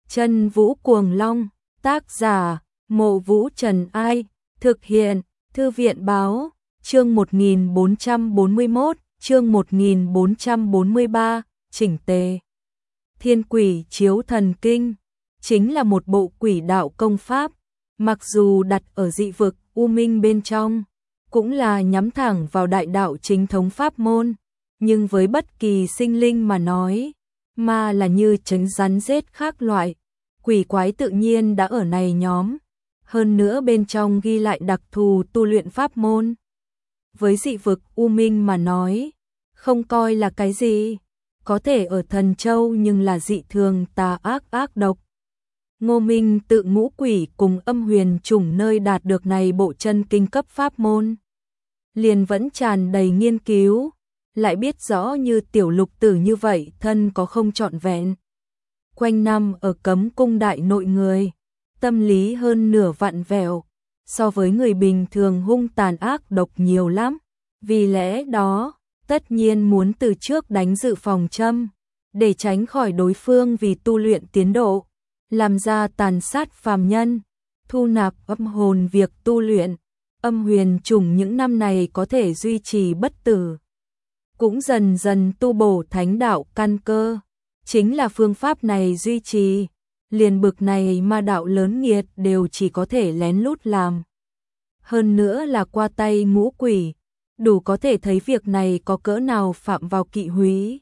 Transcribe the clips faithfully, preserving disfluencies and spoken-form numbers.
Chân Vũ Cuồng Long, tác giả, Mộ Vũ Trần Ai, thực hiện, Thư viện Báo, chương một nghìn bốn trăm bốn mươi mốt, chương một nghìn bốn trăm bốn mươi ba, chỉnh tề. Thiên Quỷ Chiếu Thần Kinh, chính là một bộ quỷ đạo công pháp, mặc dù đặt ở dị vực U Minh bên trong, cũng là nhắm thẳng vào đại đạo chính thống pháp môn, nhưng với bất kỳ sinh linh mà nói, mà là như trứng rắn rết khác loại, quỷ quái tự nhiên đã ở này nhóm, hơn nữa bên trong ghi lại đặc thù tu luyện pháp môn. Với dị vực U Minh mà nói, không coi là cái gì, có thể ở Thần Châu nhưng là dị thường tà ác ác độc. Ngô Minh tự ngũ quỷ cùng âm huyền chủng nơi đạt được này bộ chân kinh cấp pháp môn, liền vẫn tràn đầy nghiên cứu, lại biết rõ như tiểu lục tử như vậy thân có không trọn vẹn. Quanh năm ở cấm cung đại nội người, tâm lý hơn nửa vặn vẹo, so với người bình thường hung tàn ác độc nhiều lắm, vì lẽ đó, tất nhiên muốn từ trước đánh dự phòng châm, để tránh khỏi đối phương vì tu luyện tiến độ, làm ra tàn sát phàm nhân, thu nạp âm hồn việc tu luyện. Âm huyền chủng những năm này có thể duy trì bất tử, cũng dần dần tu bổ thánh đạo căn cơ, chính là phương pháp này duy trì, liền bực này ma đạo lớn nghiệt đều chỉ có thể lén lút làm. Hơn nữa là qua tay ngũ quỷ, đủ có thể thấy việc này có cỡ nào phạm vào kỵ húy.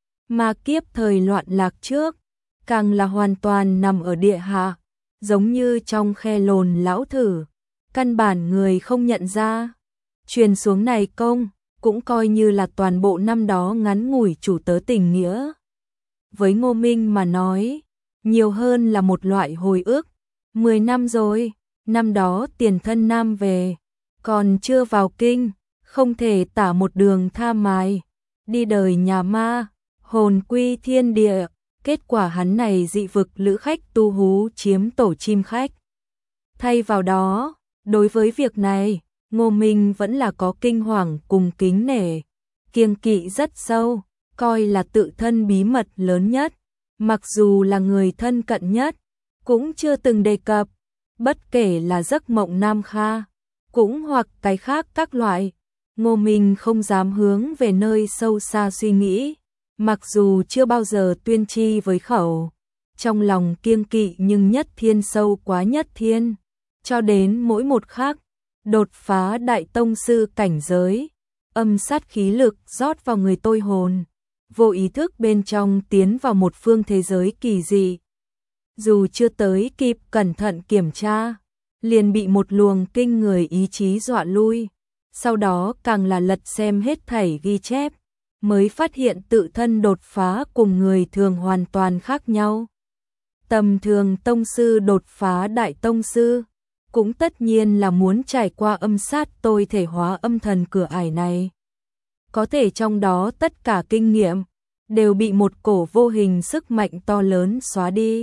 Ma kiếp thời loạn lạc trước, càng là hoàn toàn nằm ở địa hạ, giống như trong khe lồn lão thử, căn bản người không nhận ra. Truyền xuống này công, cũng coi như là toàn bộ năm đó ngắn ngủi chủ tớ tình nghĩa. Với Ngô Minh mà nói, nhiều hơn là một loại hồi ức. Mười năm rồi, năm đó tiền thân nam về, còn chưa vào kinh, không thể tả một đường tha mài, đi đời nhà ma, hồn quy thiên địa. Kết quả hắn này dị vực lữ khách tu hú chiếm tổ chim khách. Thay vào đó, đối với việc này, Ngô Minh vẫn là có kinh hoàng cùng kính nể, kiêng kỵ rất sâu, coi là tự thân bí mật lớn nhất, mặc dù là người thân cận nhất, cũng chưa từng đề cập, bất kể là giấc mộng Nam Kha, cũng hoặc cái khác các loại, Ngô Minh không dám hướng về nơi sâu xa suy nghĩ, mặc dù chưa bao giờ tuyên chi với khẩu, trong lòng kiêng kỵ nhưng nhất thiên sâu quá nhất thiên, cho đến mỗi một khắc đột phá đại tông sư cảnh giới, âm sát khí lực rót vào người tôi hồn, vô ý thức bên trong tiến vào một phương thế giới kỳ dị. Dù chưa tới kịp cẩn thận kiểm tra, liền bị một luồng kinh người ý chí dọa lui, sau đó càng là lật xem hết thảy ghi chép, mới phát hiện tự thân đột phá cùng người thường hoàn toàn khác nhau. Tầm thường tông sư đột phá đại tông sư, cũng tất nhiên là muốn trải qua âm sát tôi thể hóa âm thần cửa ải này. Có thể trong đó tất cả kinh nghiệm, đều bị một cổ vô hình sức mạnh to lớn xóa đi.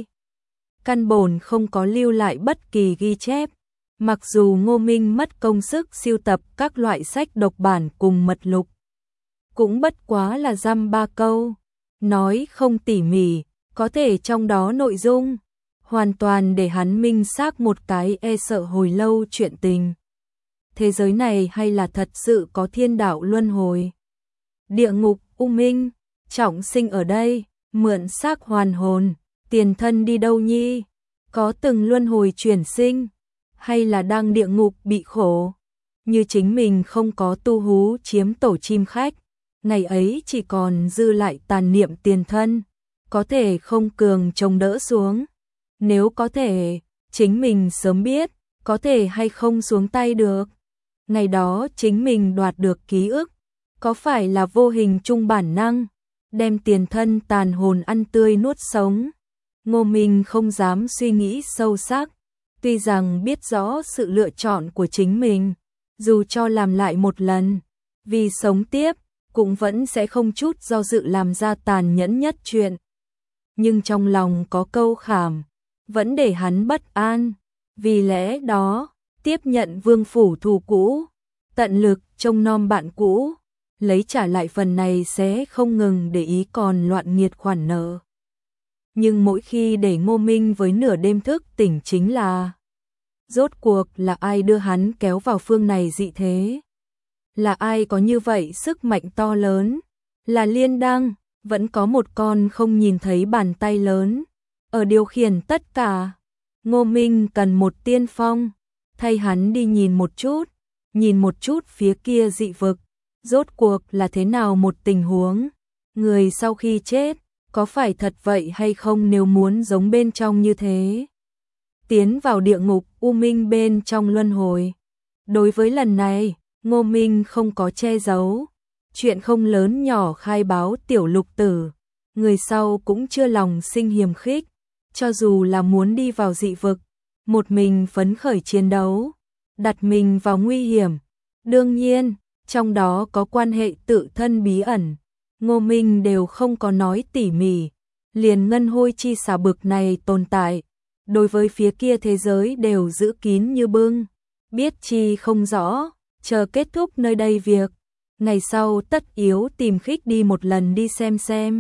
Căn bổn không có lưu lại bất kỳ ghi chép, mặc dù Ngô Minh mất công sức siêu tập các loại sách độc bản cùng mật lục. Cũng bất quá là dăm ba câu, nói không tỉ mỉ, có thể trong đó nội dung hoàn toàn để hắn minh xác một cái e sợ hồi lâu chuyện tình. Thế giới này hay là thật sự có thiên đạo luân hồi? Địa ngục U Minh, trọng sinh ở đây, mượn xác hoàn hồn, tiền thân đi đâu nhi? Có từng luân hồi chuyển sinh, hay là đang địa ngục bị khổ? Như chính mình không có tu hú chiếm tổ chim khách, ngày ấy chỉ còn dư lại tàn niệm tiền thân, có thể không cường chống đỡ xuống. Nếu có thể, chính mình sớm biết, có thể hay không xuống tay được. Ngày đó chính mình đoạt được ký ức, có phải là vô hình trung bản năng, đem tiền thân tàn hồn ăn tươi nuốt sống. Ngô Minh không dám suy nghĩ sâu sắc, tuy rằng biết rõ sự lựa chọn của chính mình, dù cho làm lại một lần, vì sống tiếp, cũng vẫn sẽ không chút do dự làm ra tàn nhẫn nhất chuyện. Nhưng trong lòng có câu khảm, vẫn để hắn bất an, vì lẽ đó, tiếp nhận vương phủ thù cũ, tận lực trông nom bạn cũ, lấy trả lại phần này sẽ không ngừng để ý còn loạn nghiệt khoản nợ. nhưng mỗi khi để Ngô Minh với nửa đêm thức tỉnh chính là rốt cuộc là ai đưa hắn kéo vào phương này dị thế? Là ai có như vậy sức mạnh to lớn? Là Liên Đăng, vẫn có một con không nhìn thấy bàn tay lớn ở điều khiển tất cả. Ngô Minh cần một tiên phong, thay hắn đi nhìn một chút, nhìn một chút phía kia dị vực, rốt cuộc là thế nào một tình huống? Người sau khi chết, có phải thật vậy hay không nếu muốn giống bên trong như thế? Tiến vào địa ngục u minh bên trong luân hồi. Đối với lần này, Ngô Minh không có che giấu, chuyện không lớn nhỏ khai báo tiểu lục tử, người sau cũng chưa lòng sinh hiềm khích, cho dù là muốn đi vào dị vực, một mình phấn khởi chiến đấu, đặt mình vào nguy hiểm. Đương nhiên, trong đó có quan hệ tự thân bí ẩn, Ngô Minh đều không có nói tỉ mỉ, liền ngân hôi chi xà bực này tồn tại, đối với phía kia thế giới đều giữ kín như bưng, biết chi không rõ, chờ kết thúc nơi đây việc, ngày sau tất yếu tìm khích đi một lần đi xem xem.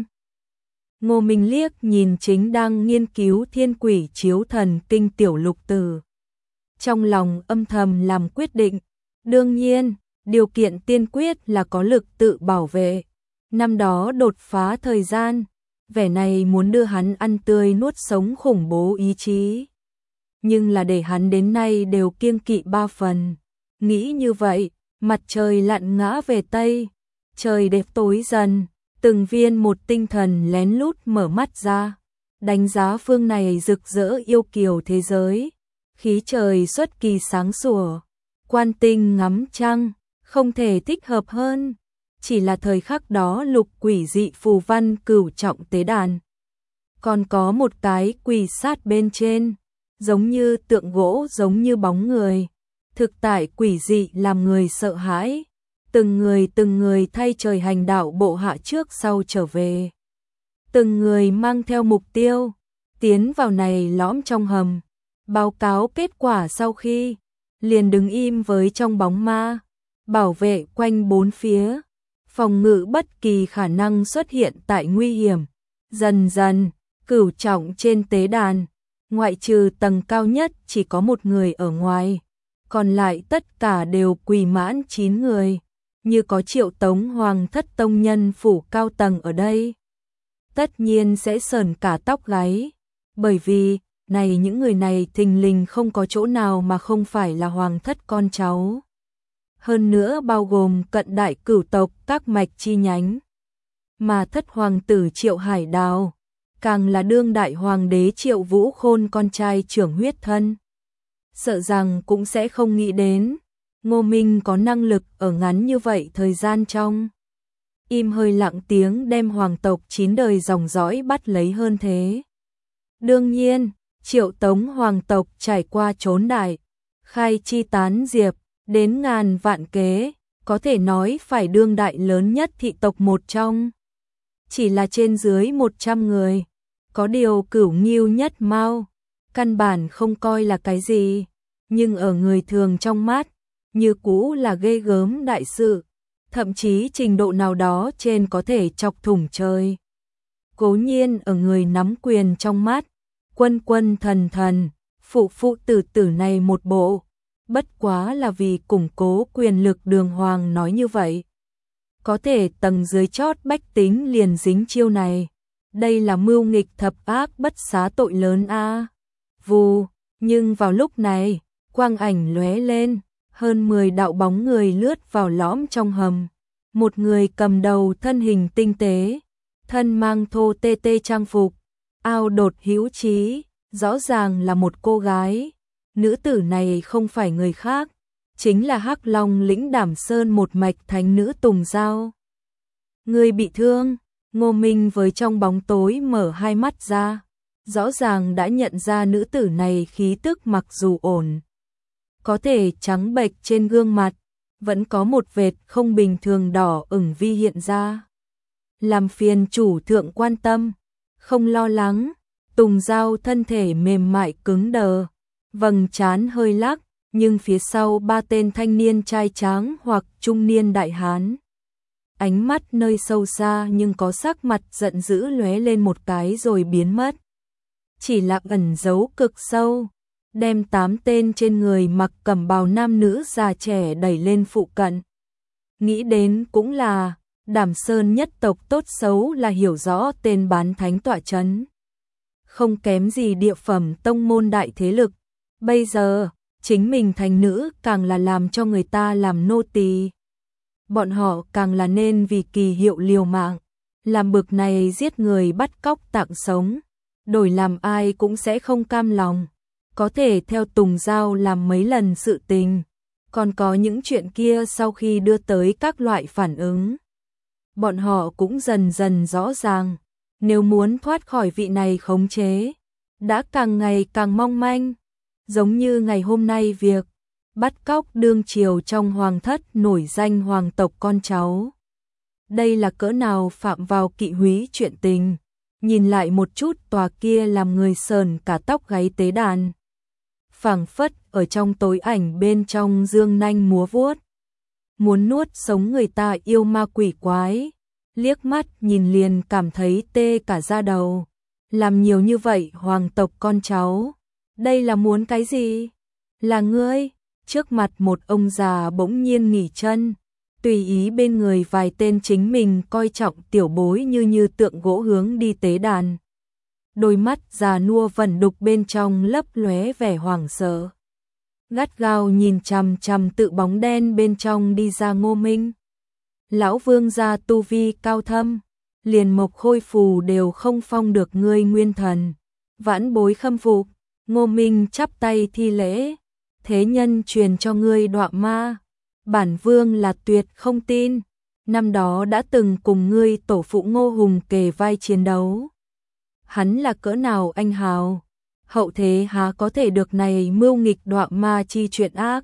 Ngô Minh liếc nhìn chính đang nghiên cứu thiên quỷ chiếu thần kinh tiểu lục tử. Trong lòng âm thầm làm quyết định, đương nhiên, điều kiện tiên quyết là có lực tự bảo vệ. Năm đó đột phá thời gian, vẻ này muốn đưa hắn ăn tươi nuốt sống khủng bố ý chí. Nhưng là để hắn đến nay đều kiêng kỵ ba phần. Nghĩ như vậy, mặt trời lặn ngã về Tây, trời đẹp tối dần, từng viên một tinh thần lén lút mở mắt ra, đánh giá phương này rực rỡ yêu kiều thế giới, khí trời xuất kỳ sáng sủa, quan tinh ngắm trăng, không thể thích hợp hơn. Chỉ là thời khắc đó lục quỷ dị phù văn cửu trọng tế đàn. Còn có một cái quỷ sát bên trên, giống như tượng gỗ giống như bóng người. Thực tại quỷ dị làm người sợ hãi. Từng người từng người thay trời hành đạo bộ hạ trước sau trở về. Từng người mang theo mục tiêu, tiến vào này lõm trong hầm. Báo cáo kết quả sau khi, liền đứng im với trong bóng ma, bảo vệ quanh bốn phía. Phòng ngự bất kỳ khả năng xuất hiện tại nguy hiểm. Dần dần, cửu trọng trên tế đàn, ngoại trừ tầng cao nhất chỉ có một người ở ngoài, còn lại tất cả đều quỳ mãn chín người, như có Triệu Tống Hoàng thất tông nhân phủ cao tầng ở đây. Tất nhiên sẽ sởn cả tóc gáy, bởi vì, này những người này thình lình không có chỗ nào mà không phải là hoàng thất con cháu. Hơn nữa bao gồm cận đại cửu tộc các mạch chi nhánh. Mà thất hoàng tử Triệu Hải Đào, càng là đương đại hoàng đế Triệu Vũ Khôn con trai trưởng huyết thân. Sợ rằng cũng sẽ không nghĩ đến, Ngô Minh có năng lực ở ngắn như vậy thời gian trong. Im hơi lặng tiếng đem hoàng tộc chín đời dòng dõi bắt lấy hơn thế. Đương nhiên, Triệu Tống hoàng tộc trải qua trốn đại, khai chi tán diệp, đến ngàn vạn kế, có thể nói phải đương đại lớn nhất thị tộc một trong. Chỉ là trên dưới một trăm người, có điều Cửu Ngưu Nhất Mao, căn bản không coi là cái gì, nhưng ở người thường trong mắt, như cũ là ghê gớm đại sự, thậm chí trình độ nào đó trên có thể chọc thủng trời. Cố nhiên ở người nắm quyền trong mắt, quân quân thần thần, phụ phụ tử tử này một bộ, bất quá là vì củng cố quyền lực đường hoàng nói như vậy. Có thể tầng dưới chót bách tính liền dính chiêu này, đây là mưu nghịch thập ác bất xá tội lớn a. À. Vù, nhưng vào lúc này, quang ảnh lóe lên, hơn mười đạo bóng người lướt vào lõm trong hầm. Một người cầm đầu thân hình tinh tế, thân mang thô tê tê trang phục, ao đột hữu trí, rõ ràng là một cô gái. Nữ tử này không phải người khác, chính là Hắc Long lĩnh Đảm Sơn một mạch thánh nữ Tùng Giao. Người bị thương, Ngô Minh với trong bóng tối mở hai mắt ra, rõ ràng đã nhận ra nữ tử này khí tức mặc dù ổn. Có thể trắng bệch trên gương mặt, vẫn có một vệt không bình thường đỏ ửng vi hiện ra. Làm phiền chủ thượng quan tâm, không lo lắng, Tùng Giao thân thể mềm mại cứng đờ, vầng trán hơi lắc, nhưng phía sau ba tên thanh niên trai tráng hoặc trung niên đại hán. Ánh mắt nơi sâu xa nhưng có sắc mặt giận dữ lóe lên một cái rồi biến mất. chỉ là ẩn giấu cực sâu, đem tám tên trên người mặc cẩm bào nam nữ già trẻ đẩy lên phụ cận. Nghĩ đến cũng là, Đảm Sơn nhất tộc tốt xấu là hiểu rõ tên bán thánh tọa chấn. Không kém gì địa phẩm tông môn đại thế lực, bây giờ, chính mình thành nữ càng là làm cho người ta làm nô tỳ. Bọn họ càng là nên vì kỳ hiệu liều mạng, làm bực này giết người bắt cóc tặng sống, đổi làm ai cũng sẽ không cam lòng. Có thể theo Tùng Giao làm mấy lần sự tình, còn có những chuyện kia sau khi đưa tới các loại phản ứng. Bọn họ cũng dần dần rõ ràng, nếu muốn thoát khỏi vị này khống chế, đã càng ngày càng mong manh. Giống như ngày hôm nay việc bắt cóc đương triều trong hoàng thất nổi danh hoàng tộc con cháu. Đây là cỡ nào phạm vào kỵ húy chuyện tình, nhìn lại một chút tòa kia làm người sờn cả tóc gáy tế đàn. Phảng phất ở trong tối ảnh bên trong dương nanh múa vuốt, muốn nuốt sống người ta yêu ma quỷ quái, liếc mắt nhìn liền cảm thấy tê cả da đầu. Làm nhiều như vậy hoàng tộc con cháu, đây là muốn cái gì? Là ngươi? Trước mặt một ông già bỗng nhiên nghỉ chân, tùy ý bên người vài tên chính mình coi trọng tiểu bối như như tượng gỗ hướng đi tế đàn. Đôi mắt già nua vẩn đục bên trong lấp lóe vẻ hoảng sợ. Gắt gao nhìn chằm chằm tự bóng đen bên trong đi ra Ngô Minh. Lão vương gia tu vi cao thâm, liền mộc khôi phù đều không phong được ngươi nguyên thần. Vãn bối khâm phục. Ngô Minh chắp tay thi lễ. Thế nhân truyền cho ngươi đọa ma, bản vương là tuyệt không tin. Năm đó đã từng cùng ngươi tổ phụ Ngô Hùng kề vai chiến đấu. Hắn là cỡ nào anh hào, hậu thế há có thể được này mưu nghịch đọa ma chi chuyện ác.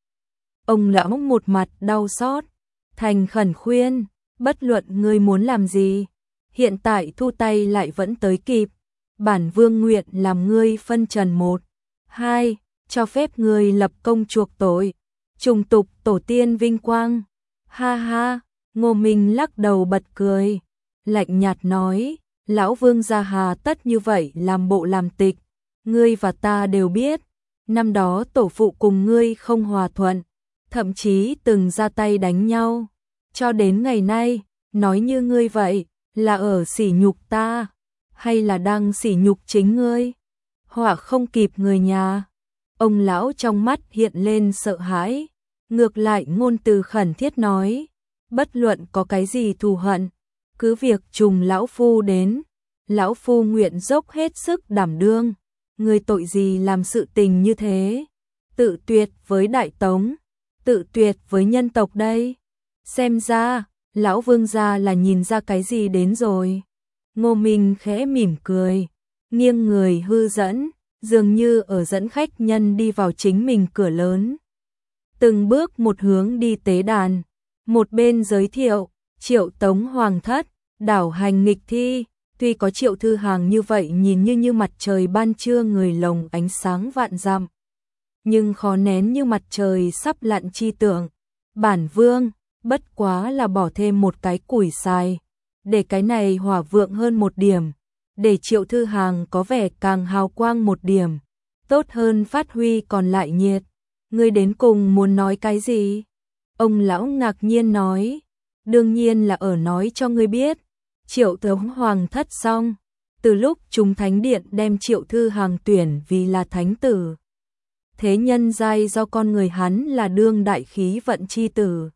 Ông lão một mặt đau xót, thành khẩn khuyên, bất luận ngươi muốn làm gì, hiện tại thu tay lại vẫn tới kịp. Bản vương nguyện làm ngươi phân trần một, hai, cho phép ngươi lập công chuộc tội, trùng tục tổ tiên vinh quang. Ha ha, Ngô Minh lắc đầu bật cười, lạnh nhạt nói, lão vương gia hà tất như vậy làm bộ làm tịch, ngươi và ta đều biết, năm đó tổ phụ cùng ngươi không hòa thuận, thậm chí từng ra tay đánh nhau, cho đến ngày nay, nói như ngươi vậy, là ở sỉ nhục ta, hay là đang sỉ nhục chính ngươi? Họa không kịp người nhà. Ông lão trong mắt hiện lên sợ hãi, ngược lại ngôn từ khẩn thiết nói, bất luận có cái gì thù hận, cứ việc trùng lão phu đến, lão phu nguyện dốc hết sức đảm đương. Người tội gì làm sự tình như thế? Tự tuyệt với Đại Tống, tự tuyệt với nhân tộc đây. Xem ra, lão vương gia là nhìn ra cái gì đến rồi. Ngô Minh khẽ mỉm cười, nghiêng người hư dẫn, dường như ở dẫn khách nhân đi vào chính mình cửa lớn. Từng bước một hướng đi tế đàn, một bên giới thiệu, Triệu Tống Hoàng thất, đảo hành nghịch thi, tuy có Triệu Thư Hàng như vậy nhìn như như mặt trời ban trưa người lồng ánh sáng vạn dặm, nhưng khó nén như mặt trời sắp lặn chi tưởng. Bản vương, bất quá là bỏ thêm một cái củi xài, để cái này hỏa vượng hơn một điểm, để Triệu Thư Hàng có vẻ càng hào quang một điểm, tốt hơn phát huy còn lại nhiệt. Ngươi đến cùng muốn nói cái gì? Ông lão ngạc nhiên nói, đương nhiên là ở nói cho ngươi biết. Triệu Tống Hoàng thất xong, từ lúc chúng thánh điện đem Triệu Thư Hàng tuyển vì là thánh tử, thế nhân giai do con người hắn là đương đại khí vận chi tử,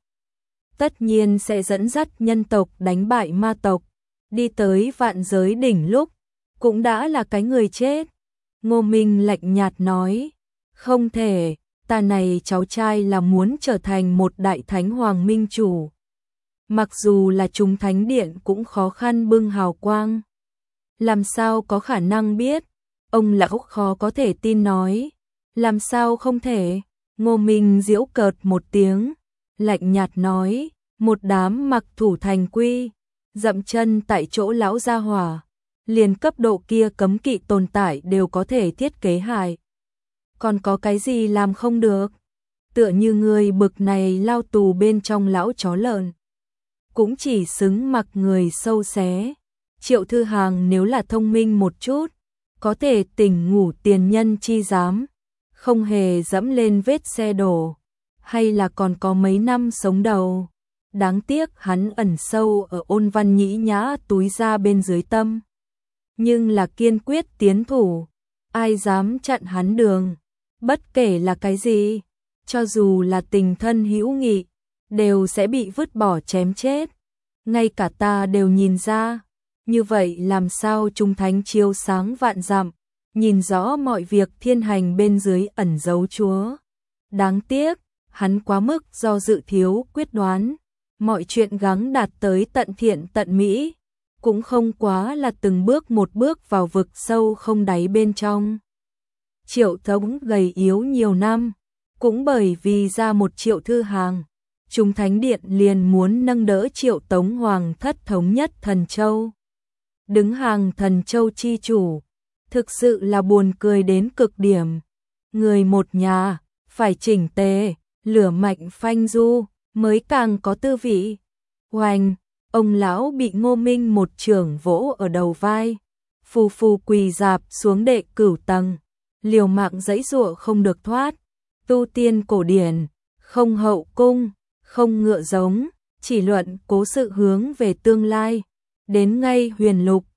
tất nhiên sẽ dẫn dắt nhân tộc đánh bại ma tộc, đi tới vạn giới đỉnh lúc, cũng đã là cái người chết. Ngô Minh lạnh nhạt nói, không thể, ta này cháu trai là muốn trở thành một đại thánh hoàng minh chủ. Mặc dù là chúng thánh điện cũng khó khăn bưng hào quang. Làm sao có khả năng biết? Ông lão khó có thể tin nói, làm sao không thể? Ngô Minh giễu cợt một tiếng, lạnh nhạt nói, một đám mặc thủ thành quy, dậm chân tại chỗ lão gia hỏa, liền cấp độ kia cấm kỵ tồn tại đều có thể thiết kế hại. Còn có cái gì làm không được? Tựa như người bực này lao tù bên trong lão chó lợn, cũng chỉ xứng mặc người sâu xé. Triệu Thư Hàng nếu là thông minh một chút, có thể tỉnh ngủ tiền nhân chi dám, không hề dẫm lên vết xe đổ, hay là còn có mấy năm sống đầu. Đáng tiếc hắn ẩn sâu ở ôn văn nhĩ nhã túi ra bên dưới tâm. Nhưng là kiên quyết tiến thủ, ai dám chặn hắn đường, bất kể là cái gì, cho dù là tình thân hữu nghị, đều sẽ bị vứt bỏ chém chết. Ngay cả ta đều nhìn ra, như vậy làm sao chúng thánh chiếu sáng vạn dặm, nhìn rõ mọi việc thiên hành bên dưới ẩn giấu Chúa. Đáng tiếc, hắn quá mức do dự thiếu quyết đoán, mọi chuyện gắng đạt tới tận thiện tận mỹ, cũng không quá là từng bước một bước vào vực sâu không đáy bên trong. Triệu Tống gầy yếu nhiều năm, cũng bởi vì ra một triệu thư hàng, chúng thánh điện liền muốn nâng đỡ Triệu Tống hoàng thất thống nhất Thần Châu. Đứng hàng Thần Châu chi chủ, thực sự là buồn cười đến cực điểm. Người một nhà, phải chỉnh tề, lửa mạnh phanh du, mới càng có tư vị. Oanh, ông lão bị Ngô Minh một chưởng vỗ ở đầu vai, phù phù quỳ dạp xuống đệ cửu tầng, liều mạng giãy giụa không được thoát. Tu tiên cổ điển, không hậu cung, không ngựa giống, chỉ luận cố sự hướng về tương lai. Đến ngay huyền lục,